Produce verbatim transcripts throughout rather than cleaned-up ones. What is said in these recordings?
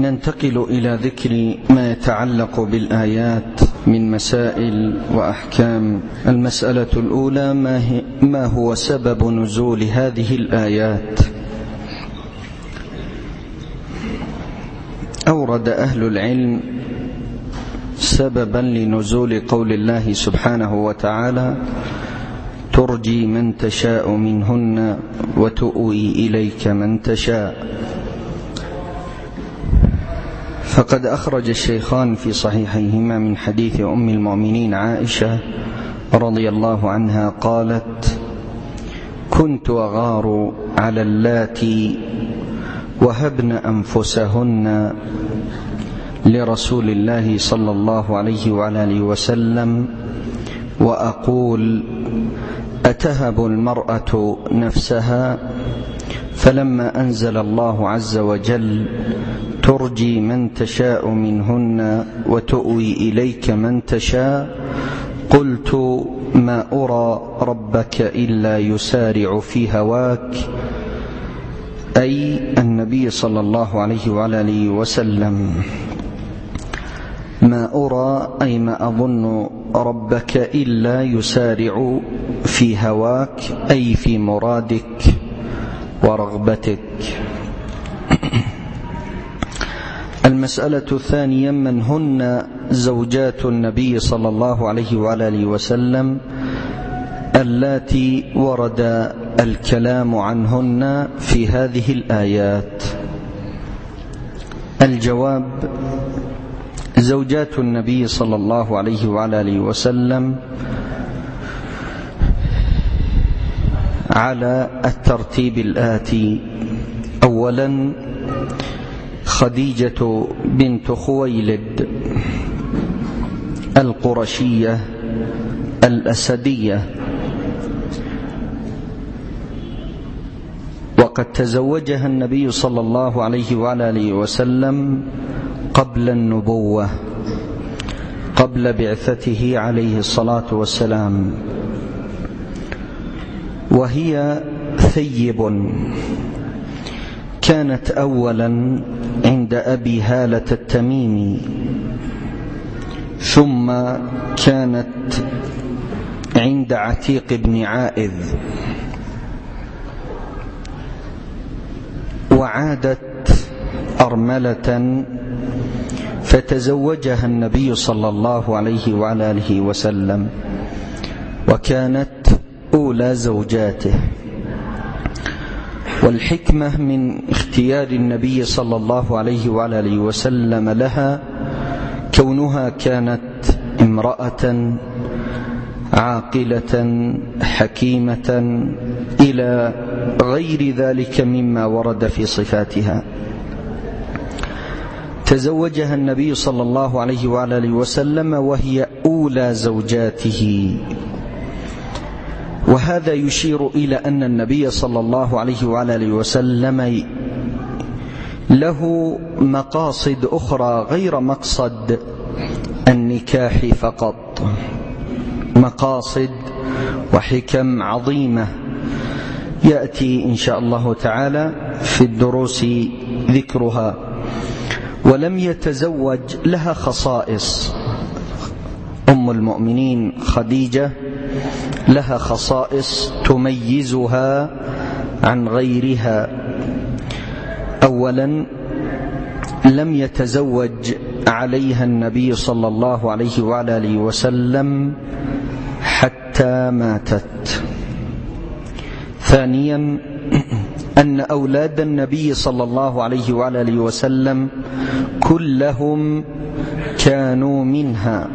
ننتقل إلى ذكر ما يتعلق بالآيات من مسائل وأحكام. المسألة الأولى: ما, ما هو سبب نزول هذه الآيات؟ أورد أهل العلم سببا لنزول قول الله سبحانه وتعالى: ترجي من تشاء منهن وتؤوي إليك من تشاء. فقد أخرج الشيخان في صحيحيهما من حديث أم المؤمنين عائشة رضي الله عنها قالت: كنت أغار على اللاتي وهبن أنفسهن لرسول الله صلى الله عليه وعلى آله وسلم، وأقول: أتهب المرأة نفسها؟ فلما أنزل الله عز وجل: ترجي من تشاء منهن وتؤوي إليك من تشاء، قلت: ما أرى ربك إلا يسارع في هواك، أي النبي صلى الله عليه وعلى آله وسلم. ما أرى أي ما أظن ربك إلا يسارع في هواك، أي في مرادك ورغبتك. المسألة الثانية: من هن زوجات النبي صلى الله عليه وعلى آله وسلم اللاتي ورد الكلام عنهن في هذه الآيات؟ الجواب: زوجات النبي صلى الله عليه وعلى آله وسلم على الترتيب الآتي: أولا خديجة بنت خويلد القرشية الأسدية، وقد تزوجها النبي صلى الله عليه وعلى آله وسلم قبل النبوة، قبل بعثته عليه الصلاة والسلام، وهي ثيب، كانت أولا عند أبي هالة التميمي، ثم كانت عند عتيق بن عائذ، وعادت أرملة فتزوجها النبي صلى الله عليه وعلى آله وسلم، وكانت أولى زوجاته. والحكمة من اختيار النبي صلى الله عليه وعلى آله وسلم لها كونها كانت امرأة عاقلة حكيمة إلى غير ذلك مما ورد في صفاتها. تزوجها النبي صلى الله عليه وعلى آله وسلم وهي أولى زوجاته، وهذا يشير إلى أن النبي صلى الله عليه وعلى آله وسلم له مقاصد أخرى غير مقصد النكاح فقط، مقاصد وحكم عظيمة يأتي إن شاء الله تعالى في الدروس ذكرها. ولم يتزوج، لها خصائص، أم المؤمنين خديجة لها خصائص تميزها عن غيرها. أولا: لم يتزوج عليها النبي صلى الله عليه وعلى آله وسلم حتى ماتت. ثانيا: أن أولاد النبي صلى الله عليه وعلى آله وسلم كلهم كانوا منها،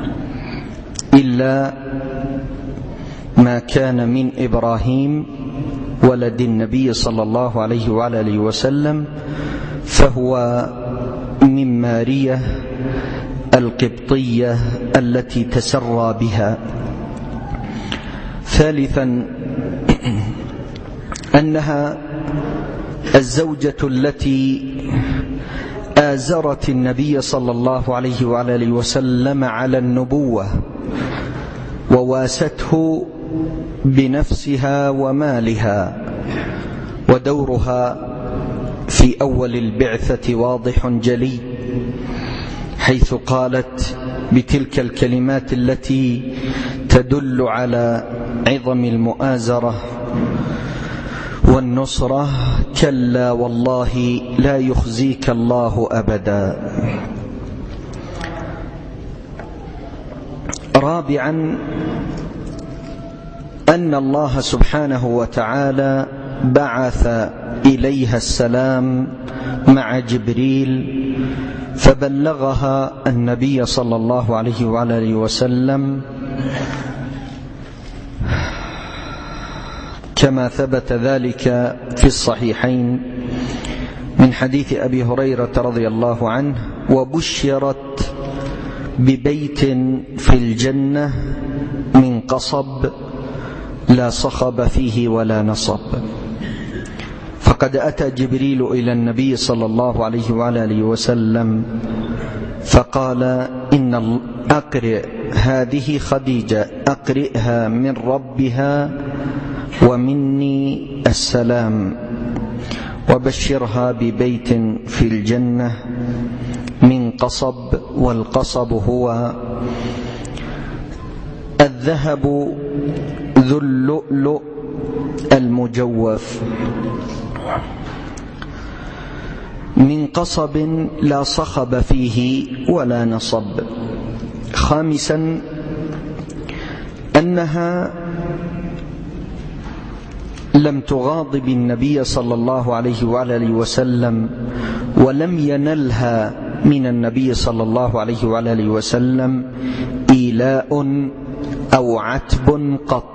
إلا ما كان من إبراهيم ولد النبي صلى الله عليه وعلى آله وسلم، فهو من مارية القبطية التي تسرى بها. ثالثا: أنها الزوجة التي آزرت النبي صلى الله عليه وعلى آله وسلم على النبوة، وواسته بنفسها ومالها، ودورها في في أول البعثة واضح جلي، حيث قالت بتلك الكلمات التي تدل على عظم المؤازرة والنصرة: كلا والله لا يخزيك الله أبدا. رابعا، أن الله سبحانه وتعالى بعث إليها السلام مع جبريل فبلغها النبي صلى الله عليه وعلى وسلم، كما ثبت ذلك في الصحيحين من حديث أبي هريرة رضي الله عنه: وبشرت ببيت في الجنة من قصب لا صخب فيه ولا نصب. فقد أتى جبريل إلى النبي صلى الله عليه وآله وسلم فقال: إن أقرئ هذه خديجة، أقرئها من ربها ومني السلام، وبشرها ببيت في الجنة من قصب. والقصب هو الذهب ذو اللؤلؤ المجوف، من قصب لا صخب فيه ولا نصب. خامسا، أنها لم تغاضب النبي صلى الله عليه وآله وسلم، ولم ينلها من النبي صلى الله عليه وآله وسلم إيلاء أو عتب قط.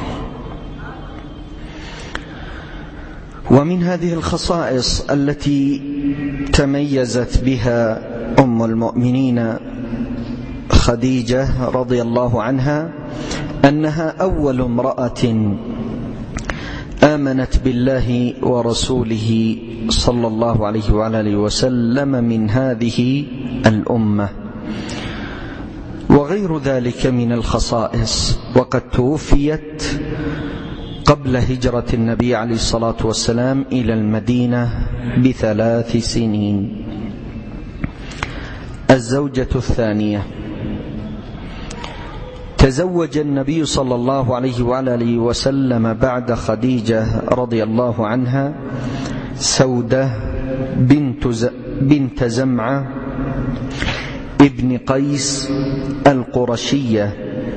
ومن هذه الخصائص التي تميزت بها أم المؤمنين خديجة رضي الله عنها أنها أول امرأة آمنت بالله ورسوله صلى الله عليه وآله وسلم من هذه الأمة، وغير ذلك من الخصائص. وقد توفيت قبل هجرة النبي عليه الصلاة والسلام إلى المدينة بثلاث سنين. الزوجة الثانية: تزوج النبي صلى الله عليه وآله وسلم بعد خديجة رضي الله عنها سودة بنت, بنت زمعة ابن قيس القرشية،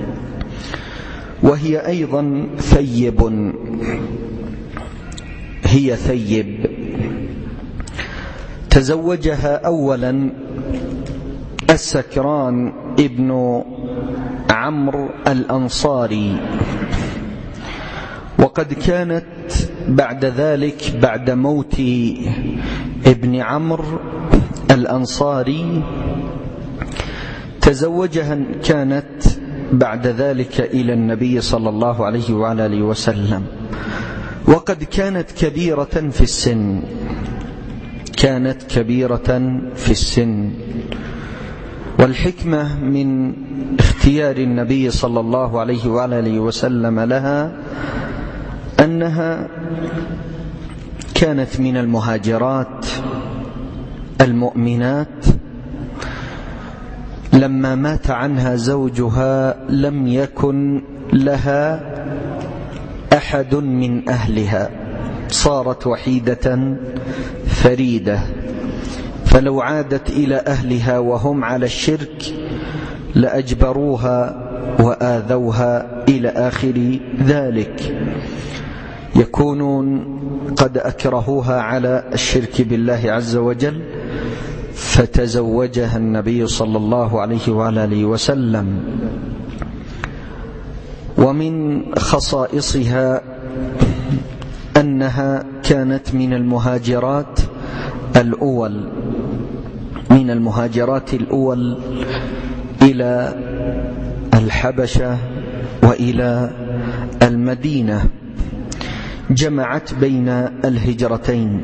وهي أيضا ثيب، هي ثيب. تزوجها أولا السكران ابن عمرو الأنصاري، وقد كانت بعد ذلك بعد موت ابن عمرو الأنصاري تزوجها، كانت بعد ذلك إلى النبي صلى الله عليه وآله وسلم، وقد كانت كبيرة في السن، كانت كبيرة في السن. والحكمة من اختيار النبي صلى الله عليه وآله وسلم لها أنها كانت من المهاجرات المؤمنات. لما مات عنها زوجها لم يكن لها أحد من أهلها، صارت وحيدة فريدة، فلو عادت إلى أهلها وهم على الشرك لأجبروها وآذوها إلى آخر ذلك، يكونون قد أكرهوها على الشرك بالله عز وجل. فتزوجها النبي صلى الله عليه وآله وسلم. ومن خصائصها أنها كانت من المهاجرات الأول من المهاجرات الأول إلى الحبشة وإلى المدينة، جمعت بين الهجرتين.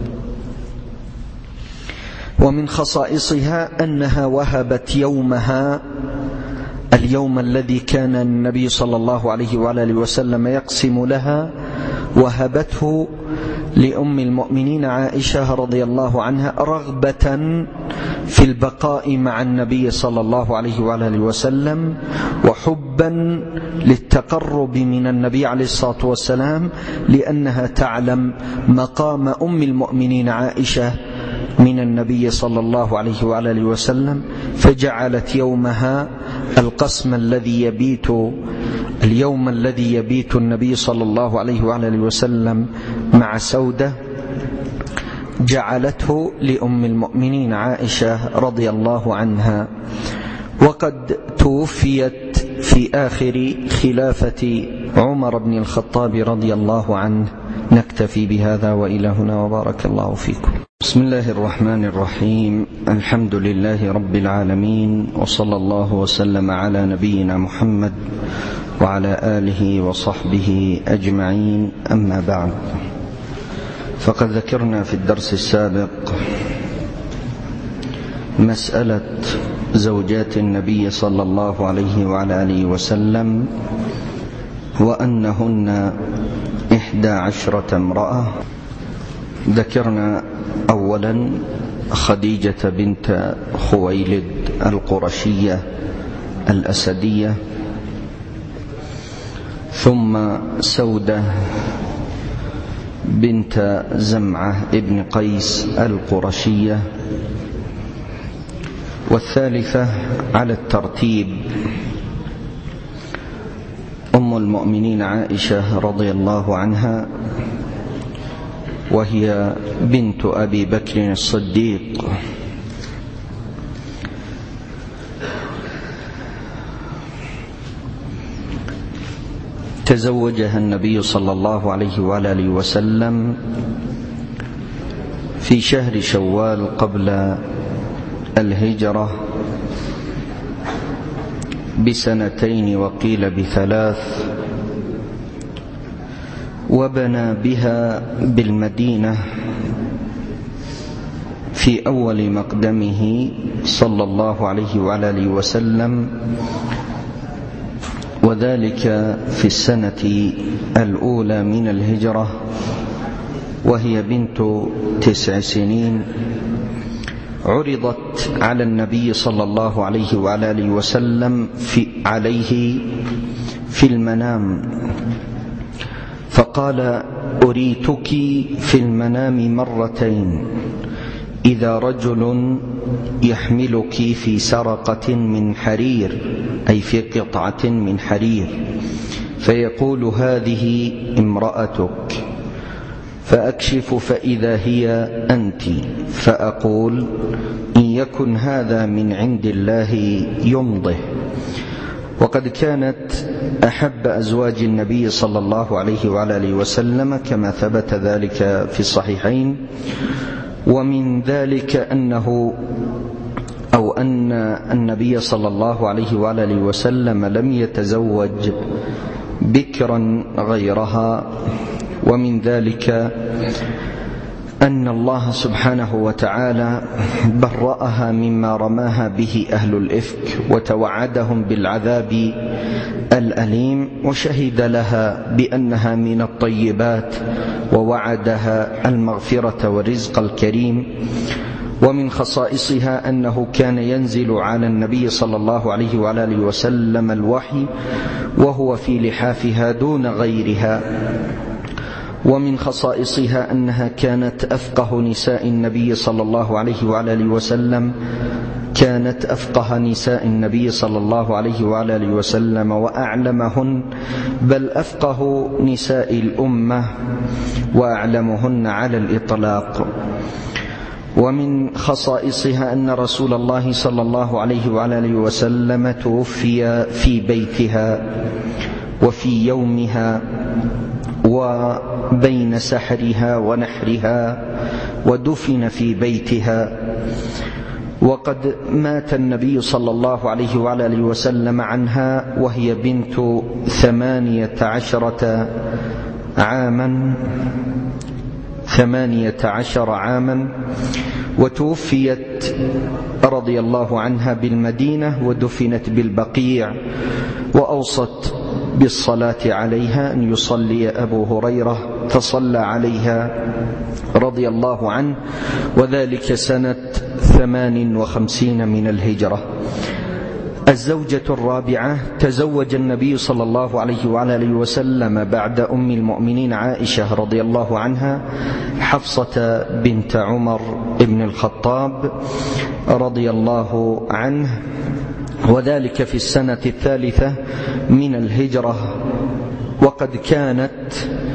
ومن خصائصها أنها وهبت يومها، اليوم الذي كان النبي صلى الله عليه وآله وسلم يقسم لها، وهبته لأم المؤمنين عائشة رضي الله عنها رغبة في البقاء مع النبي صلى الله عليه وآله وسلم، وحبا للتقرب من النبي عليه الصلاة والسلام، لأنها تعلم مقام أم المؤمنين عائشة من النبي صلى الله عليه وآله وسلم، فجعلت يومها القسم الذي يبيت اليوم الذي يبيت النبي صلى الله عليه وآله وسلم مع سودة جعلته لأم المؤمنين عائشة رضي الله عنها. وقد توفيت في آخر خلافة عمر بن الخطاب رضي الله عنه. نكتفي بهذا وإلى هنا، وبارك الله فيكم. بسم الله الرحمن الرحيم. الحمد لله رب العالمين، وصلى الله وسلم على نبينا محمد وعلى آله وصحبه أجمعين. أما بعد، فقد ذكرنا في الدرس السابق مسألة زوجات النبي صلى الله عليه وعلى آله وسلم، وأنهن إحدى عشرة امرأة. ذكرنا أولا خديجة بنت خويلد القرشية الأسدية، ثم سودة بنت زمعة ابن قيس القرشية، والثالثة على الترتيب أم المؤمنين عائشة رضي الله عنها، وهي بنت أبي بكر الصديق. تزوجها النبي صلى الله عليه وآله وسلم في شهر شوال قبل الهجرة بسنتين وقيل بثلاث، وبنى بها بالمدينة في أول مقدمه صلى الله عليه وآله وسلم، وذلك في السنة الأولى من الهجرة، وهي بنت تسع سنين. عرضت على النبي صلى الله عليه وآله وسلم في عليه في المنام، فقال: أريتك في المنام مرتين، إذا رجل يحملك في سرقة من حرير، أي في قطعة من حرير، فيقول: هذه امرأتك، فأكشف فإذا هي أنت، فأقول: إن يكن هذا من عند الله يمضه. وقد كانت أحب أزواج النبي صلى الله عليه وآله وسلم كما ثبت ذلك في الصحيحين. ومن ذلك أنه أو أن النبي صلى الله عليه وآله وسلم لم يتزوج بكرا غيرها. ومن ذلك أن الله سبحانه وتعالى برأها مما رماها به أهل الإفك، وتوعدهم بالعذاب الأليم، وشهد لها بأنها من الطيبات، ووعدها المغفرة والرزق الكريم. ومن خصائصها أنه كان ينزل على النبي صلى الله عليه وآله وسلم الوحي وهو في لحافها دون غيرها. ومن خصائصها أنها كانت أفقه نساء النبي صلى الله عليه وآله وسلم كانت أفقه نساء النبي صلى الله عليه وآله وسلم وأعلمهن، بل أفقه نساء الأمة وأعلمهن على الإطلاق. ومن خصائصها أن رسول الله صلى الله عليه وآله وسلم توفي في بيتها وفي يومها وبين سحرها ونحرها، ودفن في بيتها. وقد مات النبي صلى الله عليه وآله وسلم عنها وهي بنت ثمانية عشرة عاما ثمانية عشر عاما وتوفيت رضي الله عنها بالمدينة ودفنت بالبقيع. وأوصت بالصلاة عليها أن يصلي أبو هريرة فصلى عليها رضي الله عنه، وذلك سنة ثمان وخمسين من الهجرة. الزوجة الرابعة: تزوج النبي صلى الله عليه وعلى آله وسلم بعد أم المؤمنين عائشة رضي الله عنها حفصة بنت عمر بن الخطاب رضي الله عنه، وذلك في السنة الثالثة من الهجرة، وقد كانت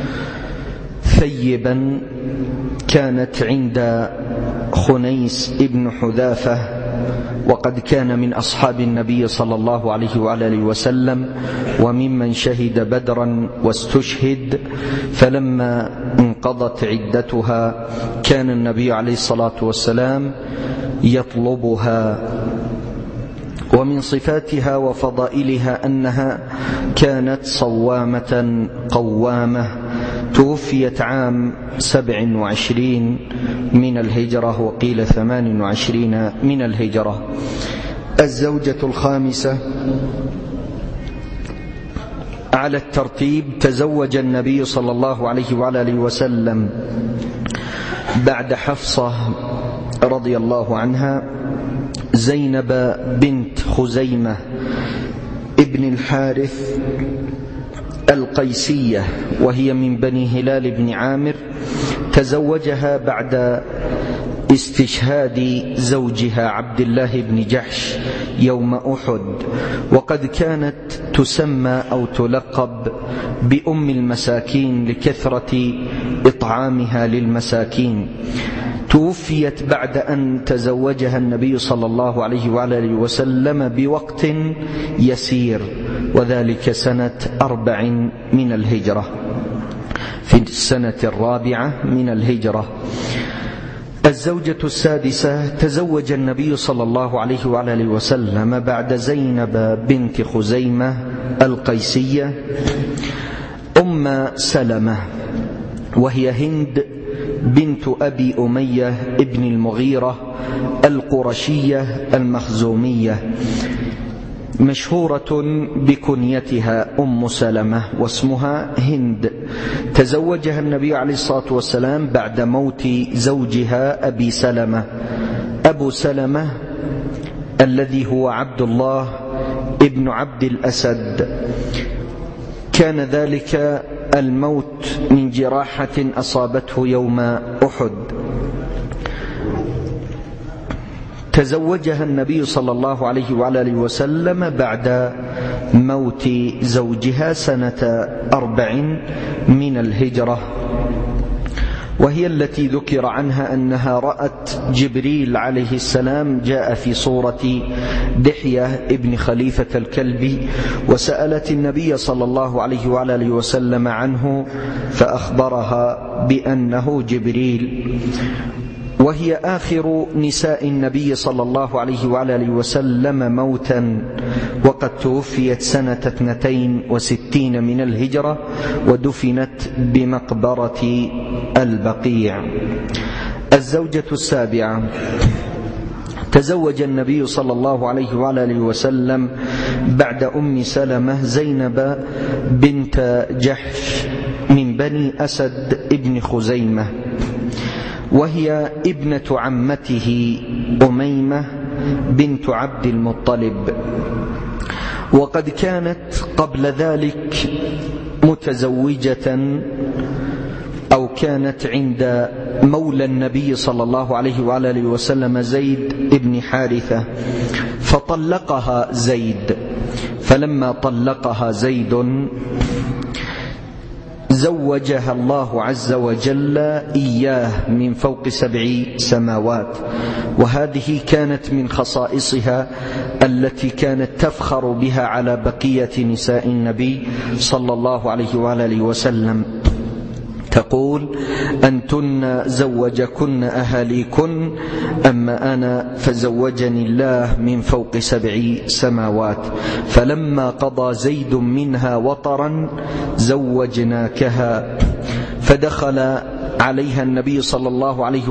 ثيبا، كانت عند خنيس ابن حذافة، وقد كان من أصحاب النبي صلى الله عليه وعلى آله وسلم وممن شهد بدرا واستشهد. فلما انقضت عدتها كان النبي عليه الصلاة والسلام يطلبها. ومن صفاتها وفضائلها أنها كانت صوامة قوامة، توفيت عام سبع وعشرين من الهجرة، وقيل ثمان وعشرين من الهجرة. الزوجة الخامسة على الترتيب: تزوج النبي صلى الله عليه وعلى آله وسلم بعد حفصة رضي الله عنها زينب بنت خزيمة ابن الحارث القيسية، وهي من بني هلال بن عامر. تزوجها بعد استشهاد زوجها عبد الله بن جحش يوم أحد، وقد كانت تسمى أو تلقب بأم المساكين لكثرة إطعامها للمساكين. توفيت بعد أن تزوجها النبي صلى الله عليه وعلى آله وسلم بوقت يسير، وذلك سنة أربع من الهجرة، في السنة الرابعة من الهجرة. الزوجة السادسة: تزوج النبي صلى الله عليه وعلى آله وسلم بعد زينب بنت خزيمة القيسية أم سلمة، وهي هند بنت أبي أمية ابن المغيرة القرشية المخزومية، مشهورة بكنيتها أم سلمة واسمها هند. تزوجها النبي عليه الصلاة والسلام بعد موت زوجها أبي سلمة. أبو سلمة الذي هو عبد الله ابن عبد الأسد، كان ذلك الموت من جراحة أصابته يوم أحد. تزوجها النبي صلى الله عليه وعلى آله وسلم بعد موت زوجها سنة أربع من الهجرة، وهي التي ذكر عنها أنها رأت جبريل عليه السلام جاء في صورة دحية ابن خليفة الكلبي، وسألت النبي صلى الله عليه وعلى آله وسلم عنه فأخبرها بأنه جبريل. وهي آخر نساء النبي صلى الله عليه وعلى آله وسلم موتا، وقد توفيت سنة اثنتين وستين من الهجرة، ودفنت بمقبرة البقيع. الزوجة السابعة: تزوج النبي صلى الله عليه وعلى آله وسلم بعد أم سلمة زينب بنت جحش من بني أسد ابن خزيمة، وهي ابنة عمته أميمة بنت عبد المطلب، وقد كانت قبل ذلك متزوجة أو كانت عند مولى النبي صلى الله عليه وعلى آله وسلم زيد ابن حارثة، فطلقها زيد. فلما طلقها زيد زوجها الله عز وجل إياه من فوق سبع سماوات، وهذه كانت من خصائصها التي كانت تفخر بها على بقية نساء النبي صلى الله عليه وآله وسلم. تقول: أنتن زوجكن أهاليكن، أما أنا فزوجني الله من فوق سبع سماوات، فلما قضى زيد منها وطرا زوجناكها. فدخل عليها النبي صلى الله عليه وعلى آله وسلم من دون واسطة،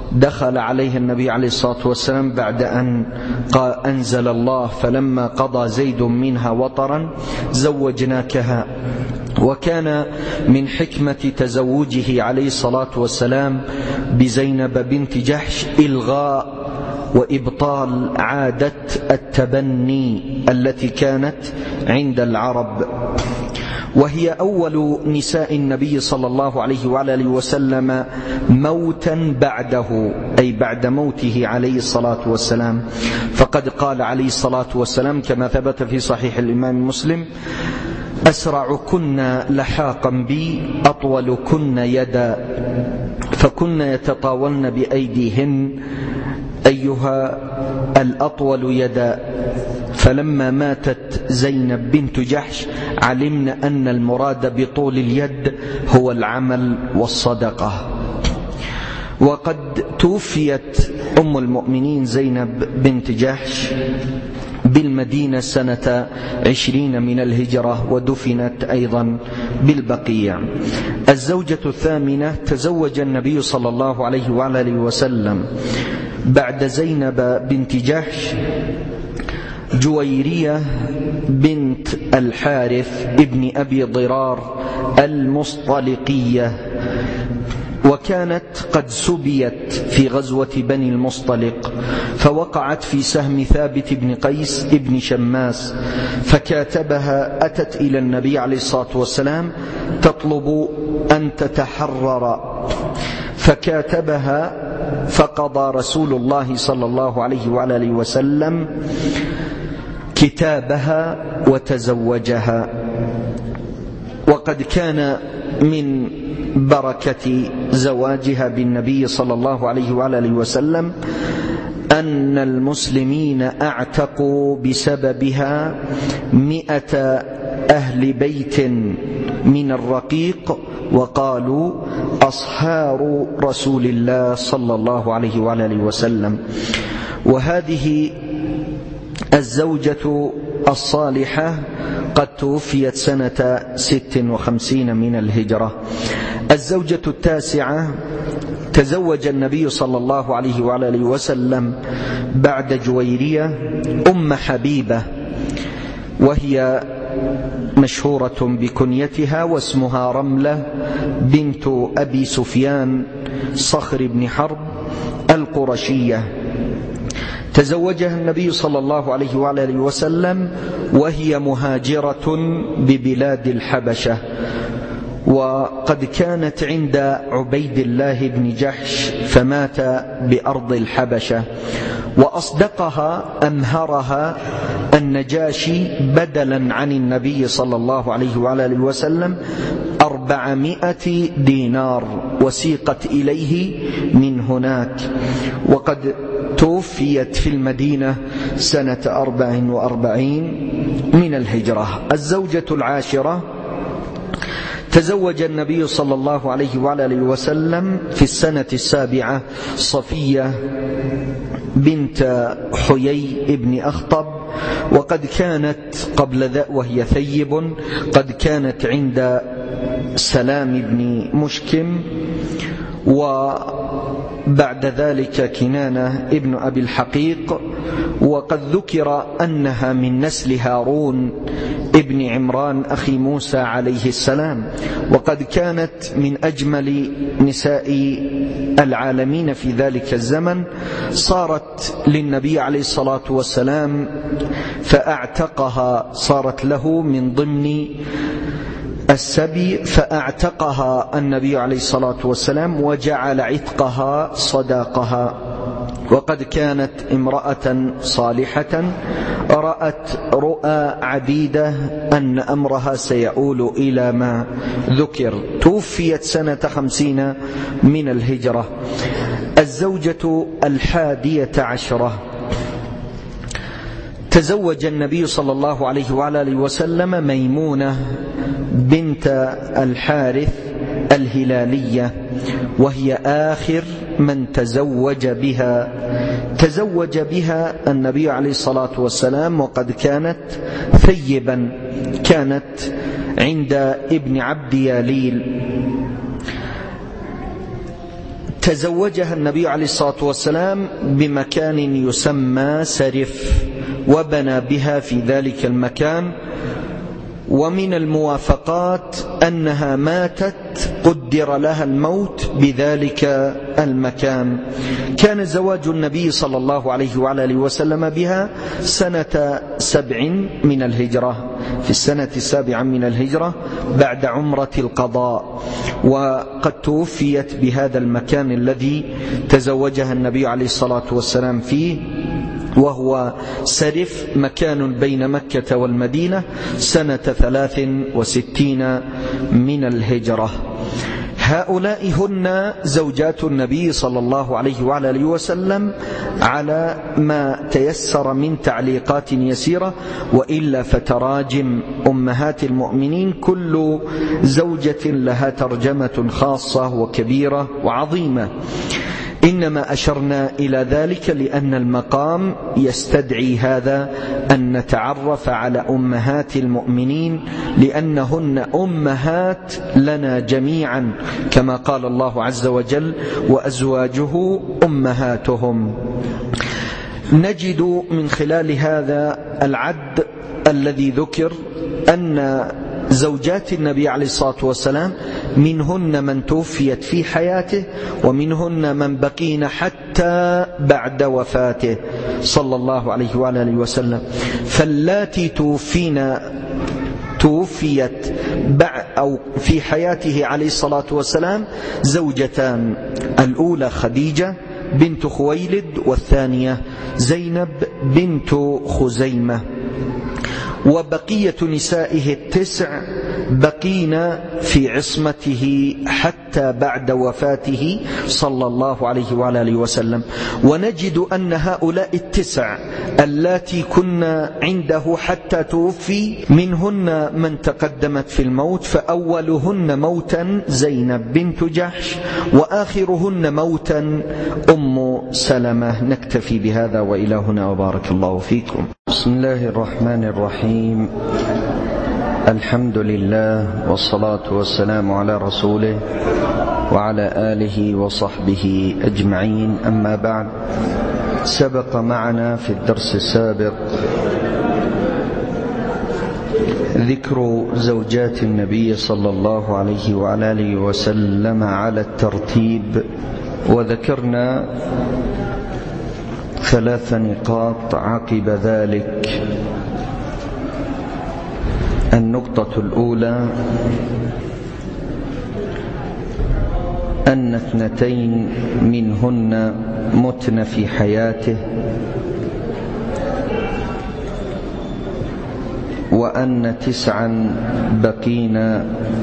دخل عليها النبي عليه الصلاة والسلام بعد أن أنزل الله فلما قضى زيد منها وطرا زوجناكها. وكان من حكمة تزوجه عليه الصلاة والسلام بزينب بنت جحش إلغاء وإبطال عادة التبني التي كانت عند العرب، وهي أول نساء النبي صلى الله عليه وعلى آله وسلم موتا بعده، أي بعد موته عليه الصلاة والسلام. فقد قال عليه الصلاة والسلام كما ثبت في صحيح الإمام مسلم: أسرعكن لحاقا بي أطولكن يدا، فكن يتطاولن بأيديهن أيها الأطول يدا. فلما ماتت زينب بنت جحش علمنا أن المراد بطول اليد هو العمل والصدقة. وقد توفيت أم المؤمنين زينب بنت جحش بالمدينة سنة عشرين من الهجرة، ودفنت أيضا بالبقيع. الزوجة الثامنة: تزوج النبي صلى الله عليه وعلى آله وسلم بعد زينب بنت جحش جويرية بنت الحارث ابن أبي ضرار المصطلقية، وكانت قد سبيت في غزوة بني المصطلق، فوقعت في سهم ثابت بن قيس ابن شماس، فكاتبها. أتت إلى النبي عليه الصلاة والسلام تطلب أن تتحرر، فكاتبها، فقضى رسول الله صلى الله عليه وعلى آله وسلم كتابها وتزوجها. وقد كان من بركة زواجها بالنبي صلى الله عليه وعلى آله وسلم أن المسلمين اعتقوا بسببها مئة أهل بيت من الرقيق، وقالوا أصهار رسول الله صلى الله عليه وعلى آله وسلم. وهذه الزوجة الصالحة قد توفيت سنة ست وخمسين من الهجرة. الزوجة التاسعة: تزوج النبي صلى الله عليه وعلى آله وسلم بعد جويرية أم حبيبة، وهي مشهورة بكنيتها، واسمها رملة بنت أبي سفيان صخر بن حرب القرشية. تزوجها النبي صلى الله عليه وعلى آله وسلم وهي مهاجرة ببلاد الحبشة، وقد كانت عند عبيد الله بن جحش فمات بأرض الحبشة. وأصدقها أمهرها النجاشي بدلا عن النبي صلى الله عليه وعلى آله وسلم أربعمائة دينار، وسيقت إليه من هناك. وقد توفيت في المدينة سنة أربع وأربعين من الهجرة. الزوجة العاشرة: تزوج النبي صلى الله عليه وعلى آله وسلم في السنة السابعة صفية بنت حيي بن أخطب، وقد كانت قبل ذا وهي ثيب، قد كانت عند سلام بن مشكم، وبعد ذلك كنانة ابن أبي الحقيق. وقد ذكر أنها من نسل هارون ابن عمران أخي موسى عليه السلام، وقد كانت من أجمل نساء العالمين في ذلك الزمن. صارت للنبي عليه الصلاة والسلام فأعتقها، صارت له من ضمن السبي، فأعتقها النبي عليه الصلاة والسلام وجعل عتقها صداقها. وقد كانت امرأة صالحة رأت رؤى عديدة أن أمرها سيؤول إلى ما ذكر. توفيت سنة خمسين من الهجرة. الزوجة الحادية عشرة: تزوج النبي صلى الله عليه وعلى آله وسلم ميمونة بنت الحارث الهلالية، وهي آخر من تزوج بها. تزوج بها النبي عليه الصلاة والسلام وقد كانت ثيبا، كانت عند ابن عبد ياليل. تزوجها النبي عليه الصلاة والسلام بمكان يسمى سرف، وبنى بها في ذلك المكان. ومن الموافقات أنها ماتت قدر لها الموت بذلك المكان. كان زواج النبي صلى الله عليه وعلى آله وسلم بها سنة سبع من الهجرة، في السنة السابعة من الهجرة بعد عمرة القضاء، وقد توفيت بهذا المكان الذي تزوجها النبي عليه الصلاة والسلام فيه، وهو سرف، مكان بين مكة والمدينة، سنة ثلاث وستين من الهجرة. هؤلاء هن زوجات النبي صلى الله عليه وعلى آله وسلم على ما تيسر من تعليقات يسيرة، وإلا فتراجم أمهات المؤمنين كل زوجة لها ترجمة خاصة وكبيرة وعظيمة. إنما أشرنا إلى ذلك لأن المقام يستدعي هذا، أن نتعرف على أمهات المؤمنين، لأنهن أمهات لنا جميعا، كما قال الله عز وجل: وأزواجه أمهاتهم. نجد من خلال هذا العد الذي ذكر أن زوجات النبي عليه الصلاة والسلام منهن من توفيت في حياته، ومنهن من بقين حتى بعد وفاته صلى الله عليه وعلى آله وسلم. فاللاتي توفينا توفيت أو في حياته عليه الصلاة والسلام زوجتان: الأولى خديجة بنت خويلد، والثانية زينب بنت خزيمة. وبقية نسائه التسع بقينا في عصمته حتى بعد وفاته صلى الله عليه وعلى آله وسلم. ونجد أن هؤلاء التسع اللاتي كنا عنده حتى توفي منهن من تقدمت في الموت، فأولهن موتا زينب بنت جحش، وآخرهن موتا أم سلمة. نكتفي بهذا وإلى هنا، وبارك الله فيكم. بسم الله الرحمن الرحيم. الحمد لله والصلاة والسلام على رسوله وعلى آله وصحبه أجمعين، أما بعد. سبق معنا في الدرس السابق ذكر زوجات النبي صلى الله عليه وعلى آله وسلم على الترتيب، وذكرنا ثلاث نقاط عقب ذلك. النقطة الأولى أن اثنتين منهن متن في حياته، وأن تسعا بقينا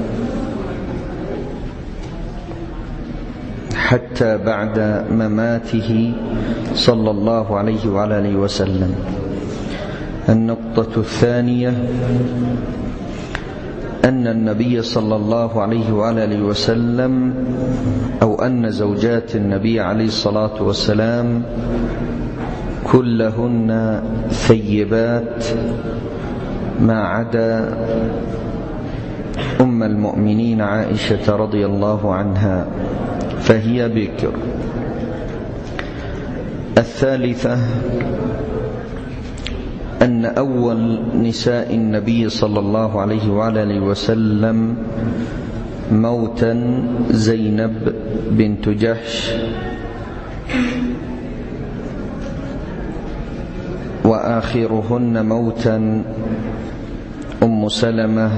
حتى بعد مماته صلى الله عليه وعلى آله وسلم. النقطة الثانية أن النبي صلى الله عليه وعلى آله وسلم أو أن زوجات النبي عليه الصلاة والسلام كلهن ثيبات ما عدا أم المؤمنين عائشة رضي الله عنها، فهي بكر. الثالثة أن أول نساء النبي صلى الله عليه وعلى آله وسلم موتا زينب بنت جحش، وآخرهن موتا أم سلمة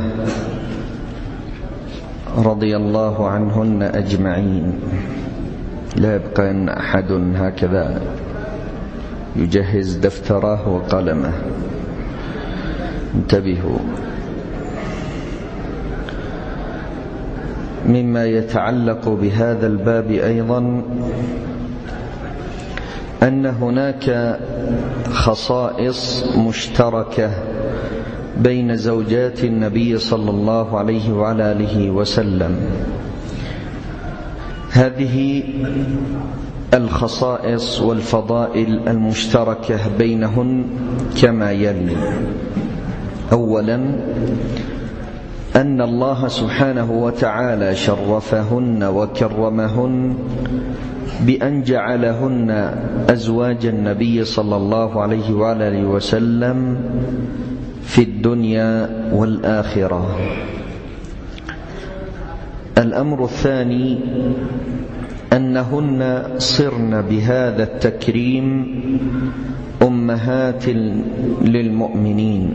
رضي الله عنهن أجمعين. لا يبقى أن أحد هكذا يجهز دفتره وقلمه. انتبهوا. مما يتعلق بهذا الباب أيضا أن هناك خصائص مشتركة بين زوجات النبي صلى الله عليه وعلى آله وسلم. هذه الخصائص والفضائل المشتركة بينهن كما يلي: أولا أن الله سبحانه وتعالى شرفهن وكرمهن بأن جعلهن أزواج النبي صلى الله عليه وآله وسلم في الدنيا والآخرة. الأمر الثاني أنهن صرن بهذا التكريم أمهات للمؤمنين،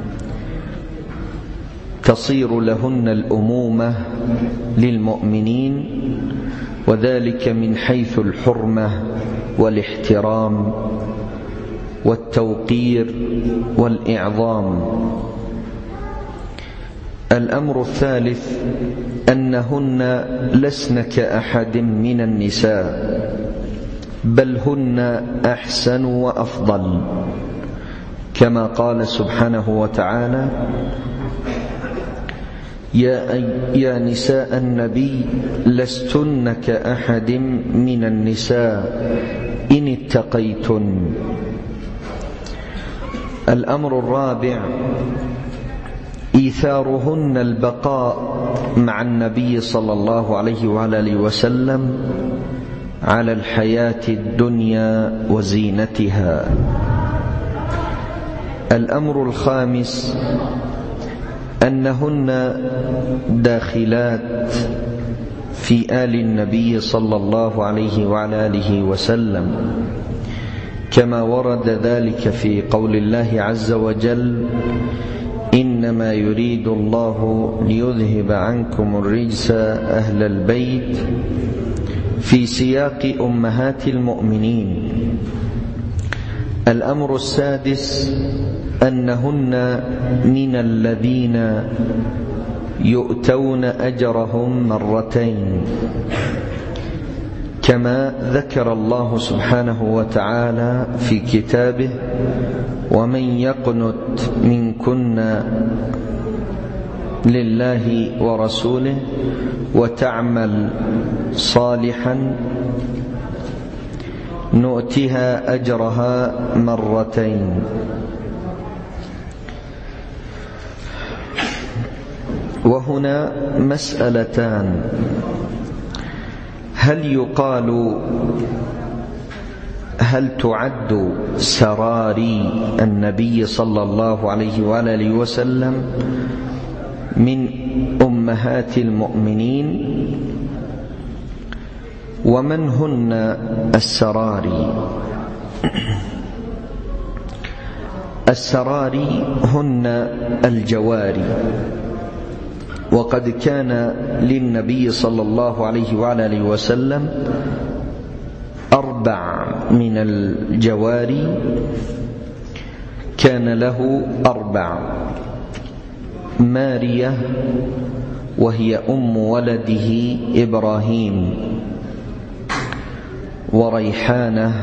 تصير لهن الأمومة للمؤمنين، وذلك من حيث الحرمة والاحترام والتوقير والإعظام. الأمر الثالث أنهن لسن كأحد من النساء، بل هن أحسن وأفضل، كما قال سبحانه وتعالى: يا, يا نساء النبي لستن كأحد من النساء إن اتقيتن. الأمر الرابع إيثارهن البقاء مع النبي صلى الله عليه وآله وسلم على الحياة الدنيا وزينتها. الأمر الخامس أنهن داخلات في آل النبي صلى الله عليه وآله وسلم، كما ورد ذلك في قول الله عز وجل: إنما يريد الله ليذهب عنكم الرجس أهل البيت، في سياق أمهات المؤمنين. الأمر السادس أنهن من الذين يؤتون أجرهم مرتين، كما ذكر الله سبحانه وتعالى في كتابه: ومن يقنت منكن لله ورسوله وتعمل صالحا نؤتها أجرها مرتين. وهنا مسألتان: هل يقال هل تعد سراري النبي صلى الله عليه وآله وسلم من أمهات المؤمنين؟ ومن هن السراري؟ السراري هن الجواري، وقد كان للنبي صلى الله عليه وآله وسلم أربع من الجواري، كان له أربع: مارية وهي أم ولده إبراهيم، وريحانة،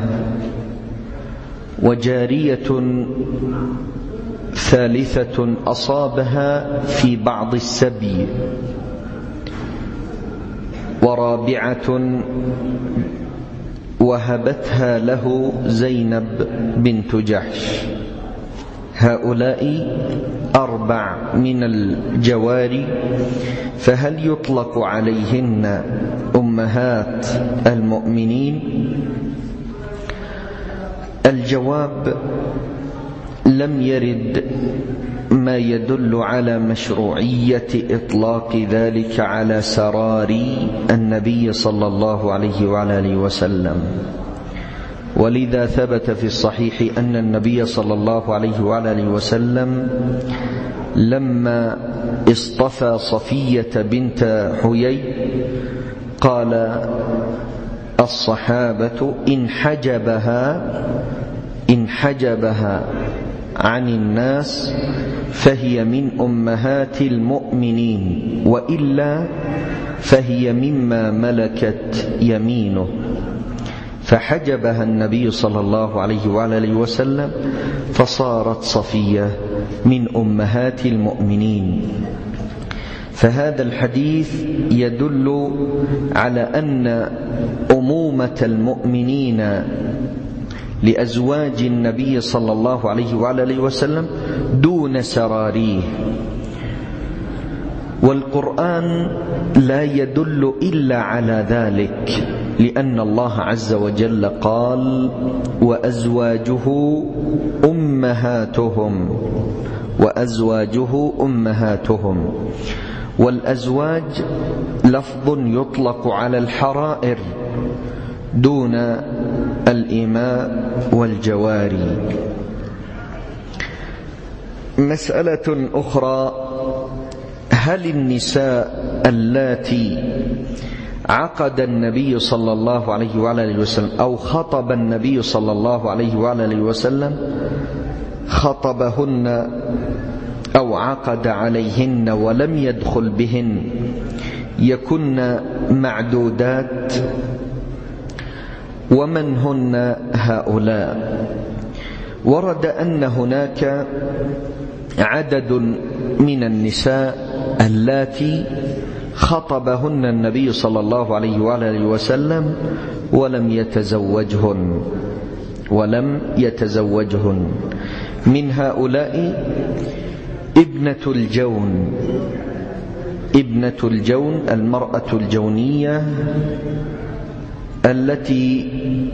وجارية ثالثة أصابها في بعض السبي، ورابعة وهبتها له زينب بنت جحش. هؤلاء أربع من الجواري، فهل يطلق عليهن أمهات المؤمنين؟ الجواب: لم يرد ما يدل على مشروعية إطلاق ذلك على سراري النبي صلى الله عليه وآله وسلم، ولذا ثبت في الصحيح أن النبي صلى الله عليه وآله وسلم لما اصطفى صفية بنت حيي قال الصحابة: إن حجبها إن حجبها عن الناس فهي من أمهات المؤمنين، وإلا فهي مما ملكت يمينه. فحجبها النبي صلى الله عليه وآله وسلم، فصارت صفية من أمهات المؤمنين. فهذا الحديث يدل على أن أمومة المؤمنين لأزواج النبي صلى الله عليه وآله وسلم دون سراريه. والقرآن لا يدل إلا على ذلك، لأن الله عز وجل قال: وأزواجه أمهاتهم وأزواجه أمهاتهم. والأزواج لفظ يطلق على الحرائر دون الإماء والجواري. مسألة أخرى: هل النساء اللاتي عقد النبي صلى الله عليه وعلى آله وسلم أو خطب النبي صلى الله عليه وعلى آله وسلم خطبهن أو عقد عليهن ولم يدخل بهن يكن معدودات؟ ومن هن هؤلاء؟ ورد أن هناك عدد من النساء اللاتي خطبهن النبي صلى الله عليه وآله وسلم ولم يتزوجهن ولم يتزوجهن من هؤلاء ابنة الجون. ابنة الجون المرأة الجونية التي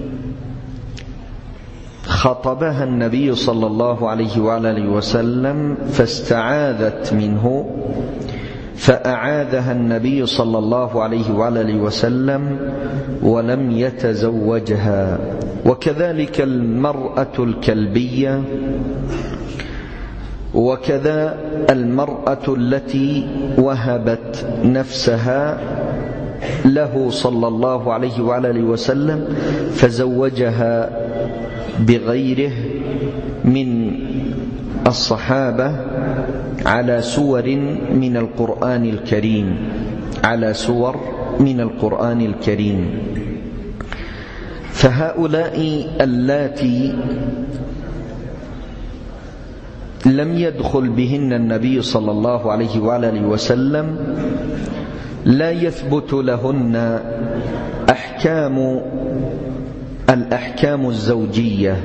خطبها النبي صلى الله عليه وآله وسلم فاستعاذت منه، فأعاذها النبي صلى الله عليه وآله وسلم ولم يتزوجها. وكذلك المرأة الكلبية، وكذا المرأة التي وهبت نفسها له صلى الله عليه وآله وسلم فزوجها بغيره من الصحابة على سور من القرآن الكريم على سور من القرآن الكريم. فهؤلاء اللاتي لم يدخل بهن النبي صلى الله عليه وآله وسلم لا يثبت لهن أحكام الأحكام الزوجية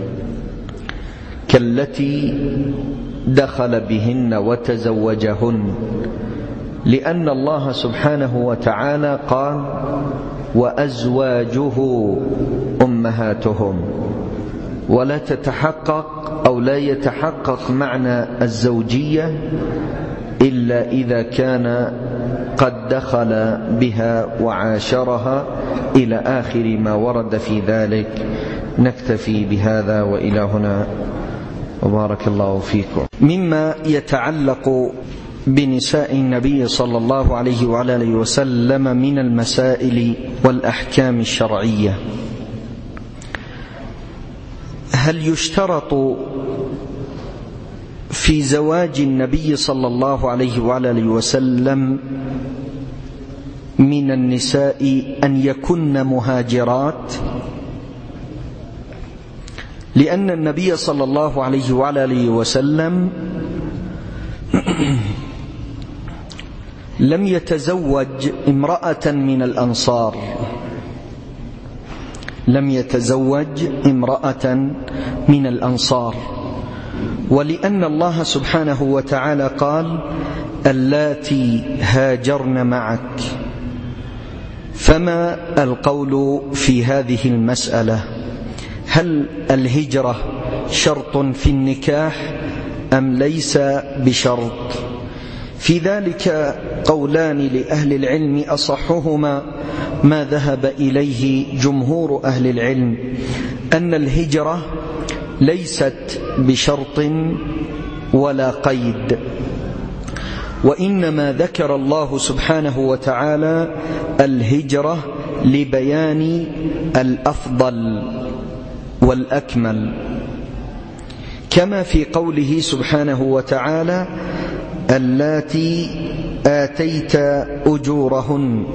كالتي دخل بهن وتزوجهن، لأن الله سبحانه وتعالى قال: وأزواجه أمهاتهم، ولا تتحقق أو لا يتحقق معنى الزوجية إلا إذا كان قد دخل بها وعاشرها إلى آخر ما ورد في ذلك. نكتفي بهذا وإلى هنا، وبارك الله فيكم. مما يتعلق بنساء النبي صلى الله عليه وعلى آله وسلم من المسائل والأحكام الشرعية: هل يشترط في زواج النبي صلى الله عليه وعلى آله وسلم من النساء أن يكن مهاجرات؟ لأن النبي صلى الله عليه وعلى آله وسلم لم يتزوج امرأة من الأنصار لم يتزوج امرأة من الأنصار ولأن الله سبحانه وتعالى قال: اللاتي هاجرن معك. فما القول في هذه المسألة؟ هل الهجرة شرط في النكاح أم ليس بشرط؟ في ذلك قولان لأهل العلم، أصحهما ما ذهب إليه جمهور أهل العلم، أن الهجرة ليست بشرط ولا قيد، وإنما ذكر الله سبحانه وتعالى الهجرة لبيان الأفضل والأكمل، كما في قوله سبحانه وتعالى: اللاتي آتيت أجورهن.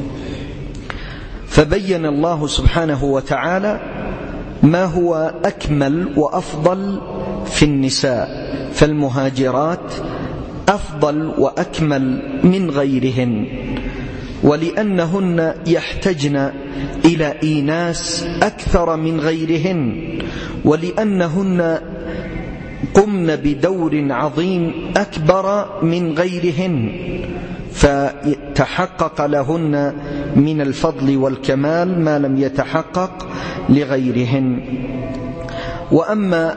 فبين الله سبحانه وتعالى ما هو أكمل وأفضل في النساء، فالمهاجرات أفضل وأكمل من غيرهن، ولأنهن يحتجن إلى إيناس أكثر من غيرهن، ولأنهن قمن بدور عظيم أكبر من غيرهن، فتحقق لهن من الفضل والكمال ما لم يتحقق لغيرهن. وأما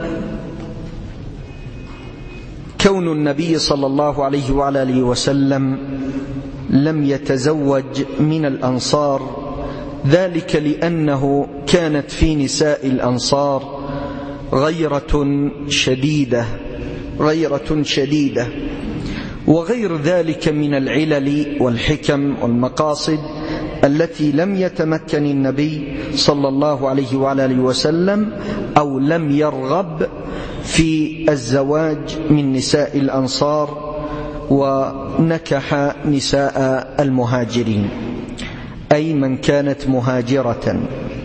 كون النبي صلى الله عليه وعلى آله وسلم لم يتزوج من الأنصار ذلك لأنه كانت في نساء الأنصار غيرة شديدة غيرة شديدة وغير ذلك من العلل والحكم والمقاصد التي لم يتمكن النبي صلى الله عليه وعلى آله وسلم أو لم يرغب في الزواج من نساء الأنصار ونكح نساء المهاجرين، أي من كانت مهاجرة.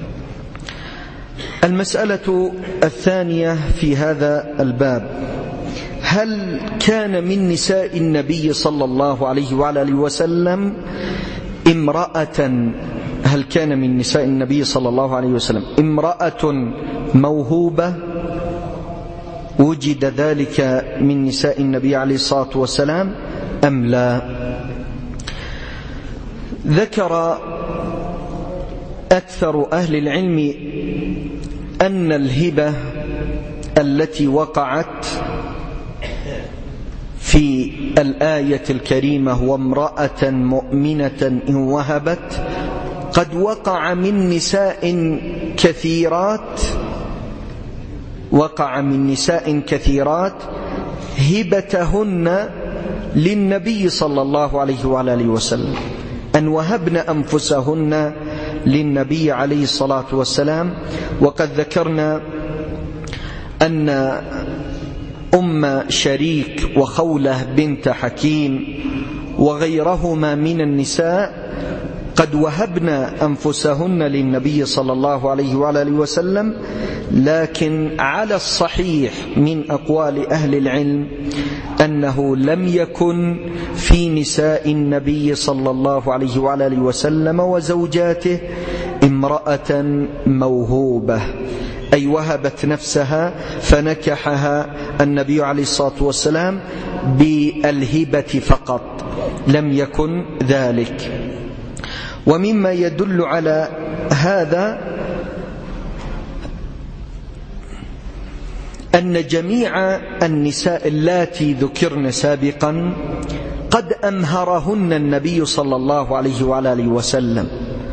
المسألة الثانية في هذا الباب: هل كان من نساء النبي صلى الله عليه وعلى آله وسلم امرأة هل كان من نساء النبي صلى الله عليه وسلم امرأة موهوبة؟ وجد ذلك من نساء النبي عليه الصلاة والسلام أم لا؟ ذكر أكثر أهل العلم أن الهبة التي وقعت في الآية الكريمة وامرأة مؤمنة إن وهبت قد وقع من نساء كثيرات وقع من نساء كثيرات هبتهن للنبي صلى الله عليه وعلى آله وسلم، أن وهبن أنفسهن للنبي عليه الصلاة والسلام. وقد ذكرنا أن أم شريك وخولة بنت حكيم وغيرهما من النساء قد وهبن أنفسهن للنبي صلى الله عليه وعلى آله وسلم، لكن على الصحيح من أقوال أهل العلم أنه لم يكن في نساء النبي صلى الله عليه وعلى آله وسلم وزوجاته امرأة موهوبة، أي وهبت نفسها فنكحها النبي عليه الصلاة والسلام بالهبة فقط، لم يكن ذلك. ومما يدل على هذا أن جميع النساء اللاتي ذكرن سابقا قد أمهرهن النبي صلى الله عليه وعلى آله وسلم،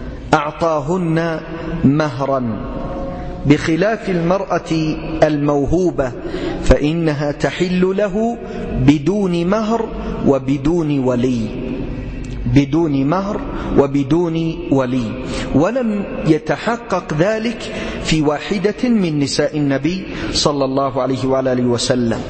أعطاهن مهرا، بخلاف المرأة الموهوبة فإنها تحل له بدون مهر وبدون ولي، بدون مهر وبدون ولي. ولم يتحقق ذلك في واحدة من نساء النبي صلى الله عليه وعلى آله وسلم،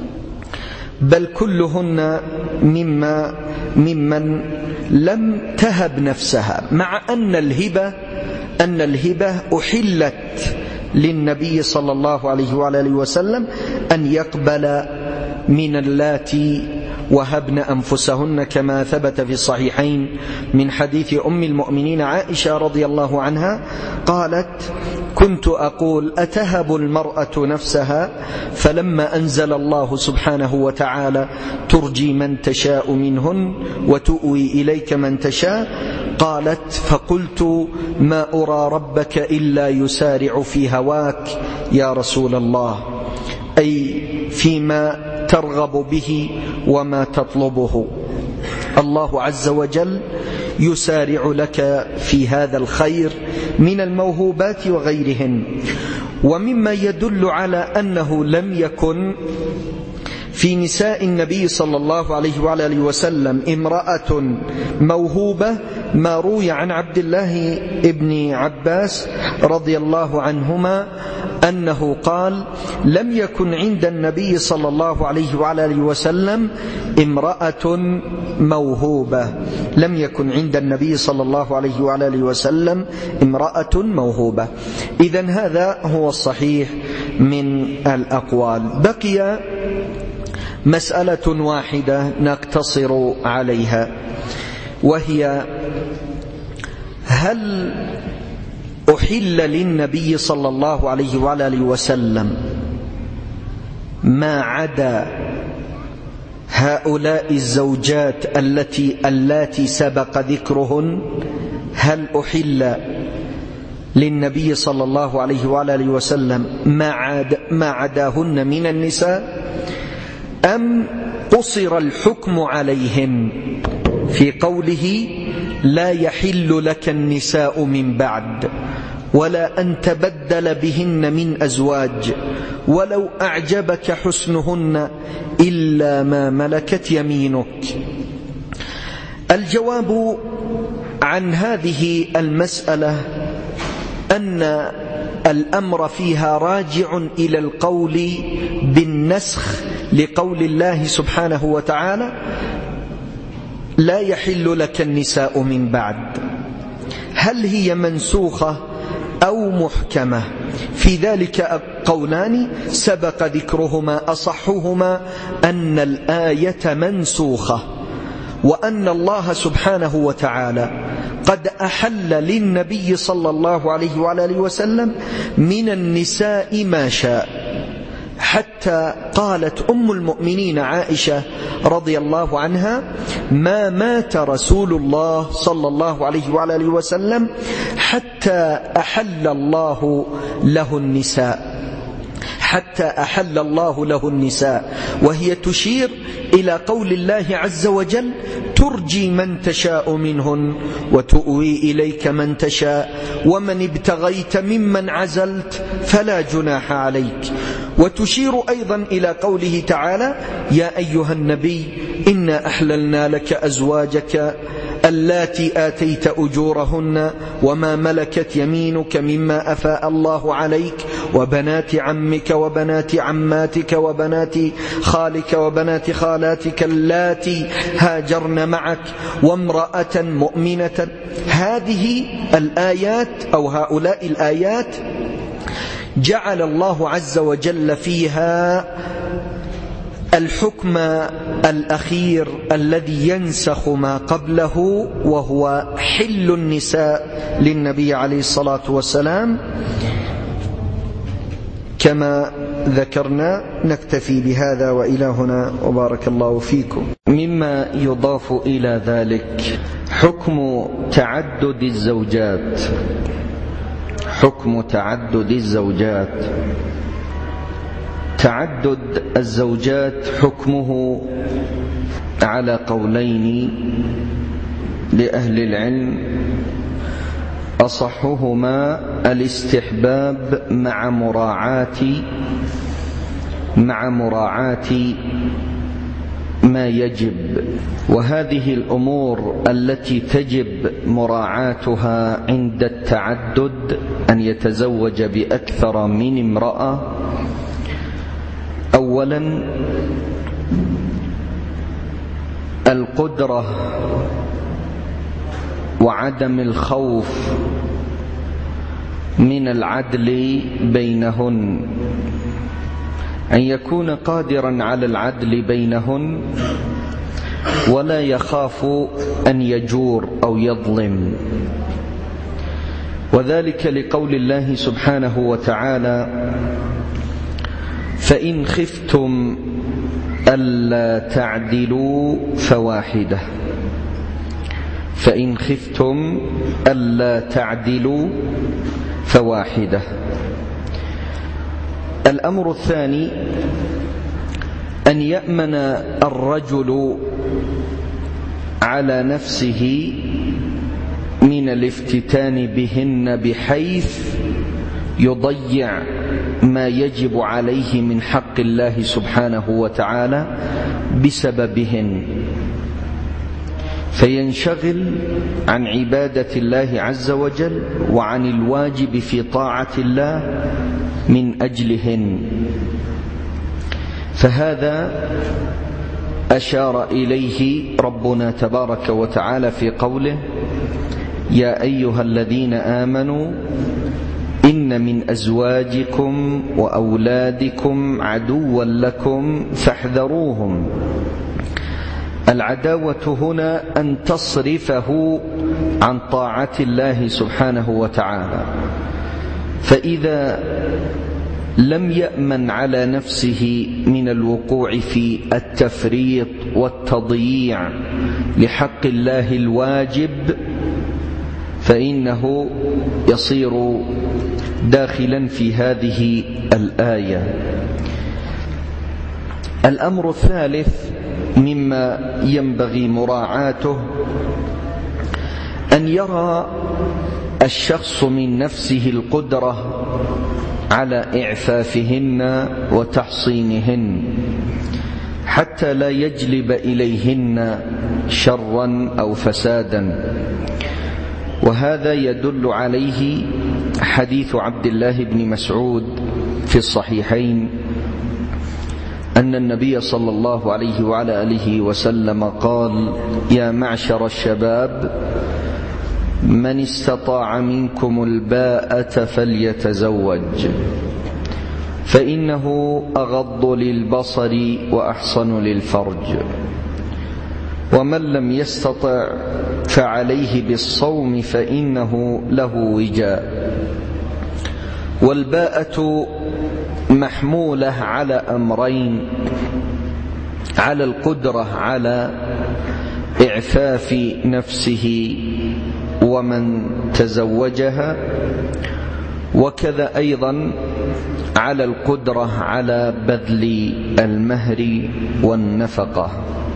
بل كلهن مما ممن لم تهب نفسها، مع أن الهبة أن الهبة أحلت للنبي صلى الله عليه وعلى آله وسلم أن يقبل من اللاتي وهبن أنفسهن، كما ثبت في الصحيحين من حديث أم المؤمنين عائشة رضي الله عنها قالت: كنت أقول أتهب المرأة نفسها، فلما أنزل الله سبحانه وتعالى ترجي من تشاء منهن وتؤوي إليك من تشاء، قالت: فقلت ما أرى ربك إلا يسارع في هواك يا رسول الله، أي فيما ترغب به وما تطلبه، الله عز وجل يسارع لك في هذا الخير من الموهوبات وغيرهن. ومما يدل على أنه لم يكن في نساء النبي صلى الله عليه وعلى آله وسلم امرأة موهوبة ما روي عن عبد الله ابن عباس رضي الله عنهما أنه قال: لم يكن عند النبي صلى الله عليه وعلى آله وسلم امرأة موهوبة، لم يكن عند النبي صلى الله عليه وعلى آله وسلم امرأة موهوبة. إذن هذا هو الصحيح من الأقوال. بقي مسألة واحدة نقتصر عليها، وهي: هل أحل للنبي صلى الله عليه وعلى آله وسلم ما عدا هؤلاء الزوجات التي اللاتي سبق ذكرهن هل أحل للنبي صلى الله عليه وعلى آله وسلم ما, عاد ما عداهن من النساء، أم قصر الحكم عليهن في قوله لا يحل لك النساء من بعد ولا أن تبدل بهن من أزواج ولو أعجبك حسنهن إلا ما ملكت يمينك؟ الجواب عن هذه المسألة أن الأمر فيها راجع إلى القول بالنسخ لقول الله سبحانه وتعالى لا يحل لك النساء من بعد. هل هي منسوخة أو محكمة؟ في ذلك قولان سبق ذكرهما، أصحهما أن الآية منسوخة، وأن الله سبحانه وتعالى قد أحل للنبي صلى الله عليه وعلى آله وسلم من النساء ما شاء، حتى قالت أم المؤمنين عائشة رضي الله عنها ما مات رسول الله صلى الله عليه وعلى آله وسلم حتى أحل الله له النساء حتى أحل الله له النساء، وهي تشير إلى قول الله عز وجل ترجي من تشاء منهن وتؤوي إليك من تشاء ومن ابتغيت ممن عزلت فلا جناح عليك. وتشير أيضا إلى قوله تعالى يا أيها النبي إنا أحللنا لك أزواجك اللاتي آتيت أجورهن وما ملكت يمينك مما أفاء الله عليك وبنات عمك وبنات عماتك وبنات خالك وبنات خالاتك اللاتي هاجرن معك وامرأة مؤمنة. هذه الآيات أو هؤلاء الآيات جعل الله عز وجل فيها الحكم الأخير الذي ينسخ ما قبله، وهو حل النساء للنبي عليه الصلاة والسلام كما ذكرنا. نكتفي بهذا وإلى هنا وبارك الله فيكم. مما يضاف إلى ذلك حكم تعدد الزوجات. حكم تعدد الزوجات تعدد الزوجات حكمه على قولين لأهل العلم، أصحهما الاستحباب مع مراعاة مع مراعاة ما يجب. وهذه الأمور التي تجب مراعاتها عند التعدد أن يتزوج بأكثر من امرأة. أولا القدرة وعدم الخوف من العدل بينهن، أن يكون قادرا على العدل بينهن ولا يخاف أن يجور أو يظلم. وذلك لقول الله سبحانه وتعالى فإن خفتم ألا تعدلوا فواحدة فإن خفتم ألا تعدلوا فواحدة. الأمر الثاني أن يأمن الرجل على نفسه من الافتتان بهن بحيث يضيع ما يجب عليه من حق الله سبحانه وتعالى بسببهن، فينشغل عن عبادة الله عز وجل وعن الواجب في طاعة الله من أجلهن. فهذا أشار إليه ربنا تبارك وتعالى في قوله يا أيها الذين آمنوا إن من أزواجكم وأولادكم عدوا لكم فاحذروهم. العداوة هنا أن تصرفه عن طاعة الله سبحانه وتعالى، فإذا لم يأمن على نفسه من الوقوع في التفريط والتضييع لحق الله الواجب فإنه يصير داخلا في هذه الآية. الأمر الثالث مما ينبغي مراعاته أن يرى الشخص من نفسه القدرة على إعفافهن وتحصينهن حتى لا يجلب إليهن شرا أو فسادا، وهذا يدل عليه حديث عبد الله بن مسعود في الصحيحين أن النبي صلى الله عليه وعلى آله وسلم قال: يا معشر الشباب من استطاع منكم الباءة فليتزوج فإنه أغض للبصر وأحصن للفرج، ومن لم يستطع فعليه بالصوم فإنه له وجاء. والباءة محمولة على أمرين: على القدرة على إعفاف نفسه ومن تزوجها، وكذا أيضا على القدرة على بذل المهر والنفقة.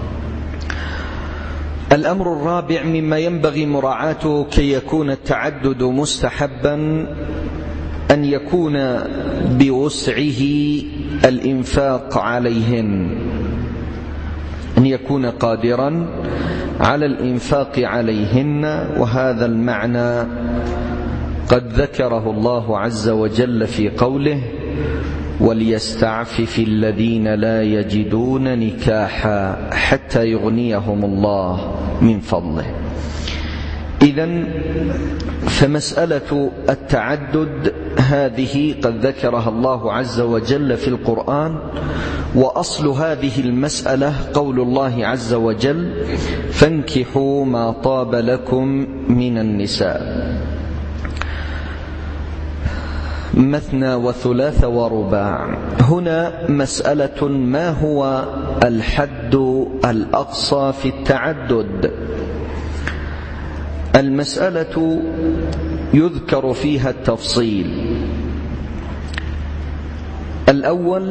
الأمر الرابع مما ينبغي مراعاته كي يكون التعدد مستحبا أن يكون بوسعه الإنفاق عليهن، أن يكون قادرا على الإنفاق عليهن، وهذا المعنى قد ذكره الله عز وجل في قوله: وليستعفف الذين لا يجدون نكاحا حتى يغنيهم الله من فضله. إذن فمسألة التعدد هذه قد ذكرها الله عز وجل في القرآن، وأصل هذه المسألة قول الله عز وجل: فانكحوا ما طاب لكم من النساء مثنى وثلاث ورباع. هنا مسألة: ما هو الحد الأقصى في التعدد؟ المسألة يذكر فيها التفصيل. الأول: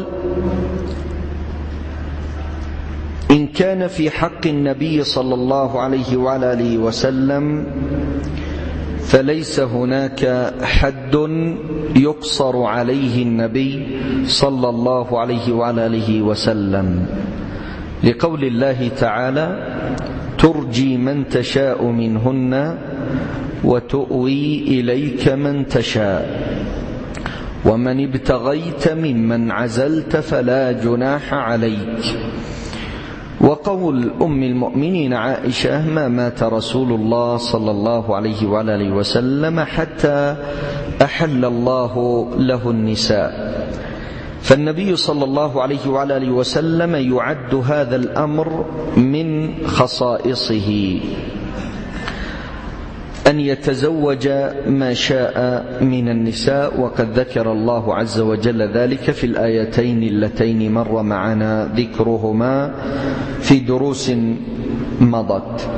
إن كان في حق النبي صلى الله عليه وعلى آله وسلم فليس هناك حد يقصر عليه النبي صلى الله عليه وعلى آله وسلم، لقول الله تعالى: ترجي من تشاء منهن وتؤوي إليك من تشاء ومن ابتغيت ممن عزلت فلا جناح عليك. وقول أم المؤمنين عائشة: ما مات رسول الله صلى الله عليه وعلى آله وسلم حتى أحل الله له النساء. فالنبي صلى الله عليه وعلى آله وسلم يعد هذا الأمر من خصائصه، أن يتزوج ما شاء من النساء، وقد ذكر الله عز وجل ذلك في الآيتين اللتين مر معنا ذكرهما في دروس مضت.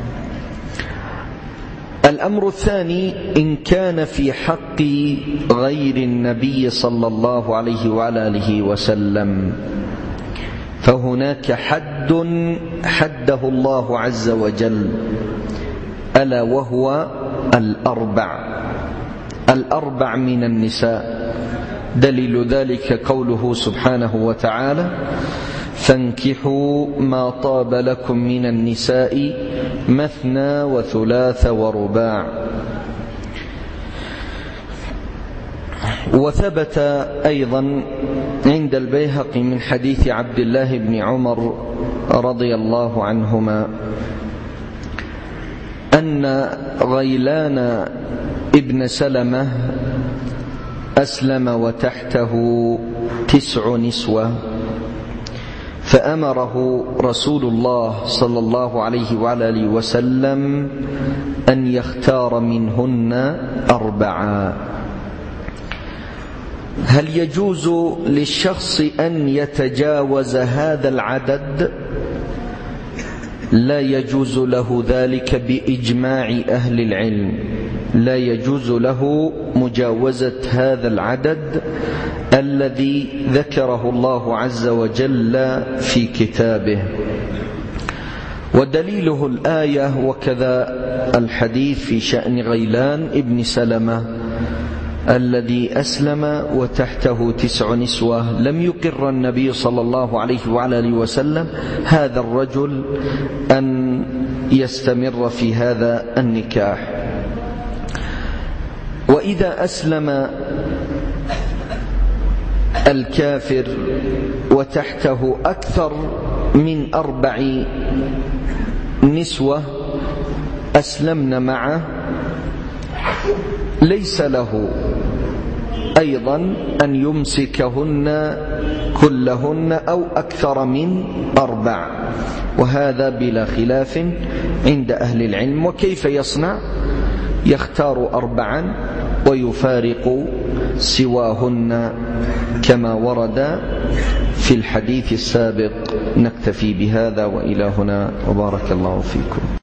الأمر الثاني: إن كان في حق غير النبي صلى الله عليه وعلى آله وسلم فهناك حد حده الله عز وجل، ألا وهو الأربع الأربع من النساء. دليل ذلك قوله سبحانه وتعالى: فانكحوا ما طاب لكم من النساء مثنى وثلاث ورباع. وثبت أيضا عند البيهقي من حديث عبد الله بن عمر رضي الله عنهما أن غيلان ابن سلمة أسلم وتحته تسع نسوة، فأمره رسول الله صلى الله عليه وعلى آله وسلم أن يختار منهن أربعة. هل يجوز للشخص أن يتجاوز هذا العدد؟ لا يجوز له ذلك بإجماع أهل العلم، لا يجوز له مجاوزة هذا العدد الذي ذكره الله عز وجل في كتابه. ودليله الآية وكذا الحديث في شأن غيلان ابن سلمة الذي أسلم وتحته تسع نسوة، لم يقر النبي صلى الله عليه وعلى آله وسلم هذا الرجل أن يستمر في هذا النكاح. وإذا أسلم الكافر وتحته أكثر من أربع نسوة أسلمن معه، ليس له أيضا أن يمسكهن كلهن أو أكثر من أربع، وهذا بلا خلاف عند أهل العلم. وكيف يصنع؟ يختار أربعا ويفارق سواهن كما ورد في الحديث السابق. نكتفي بهذا وإلى هنا، وبارك الله فيكم.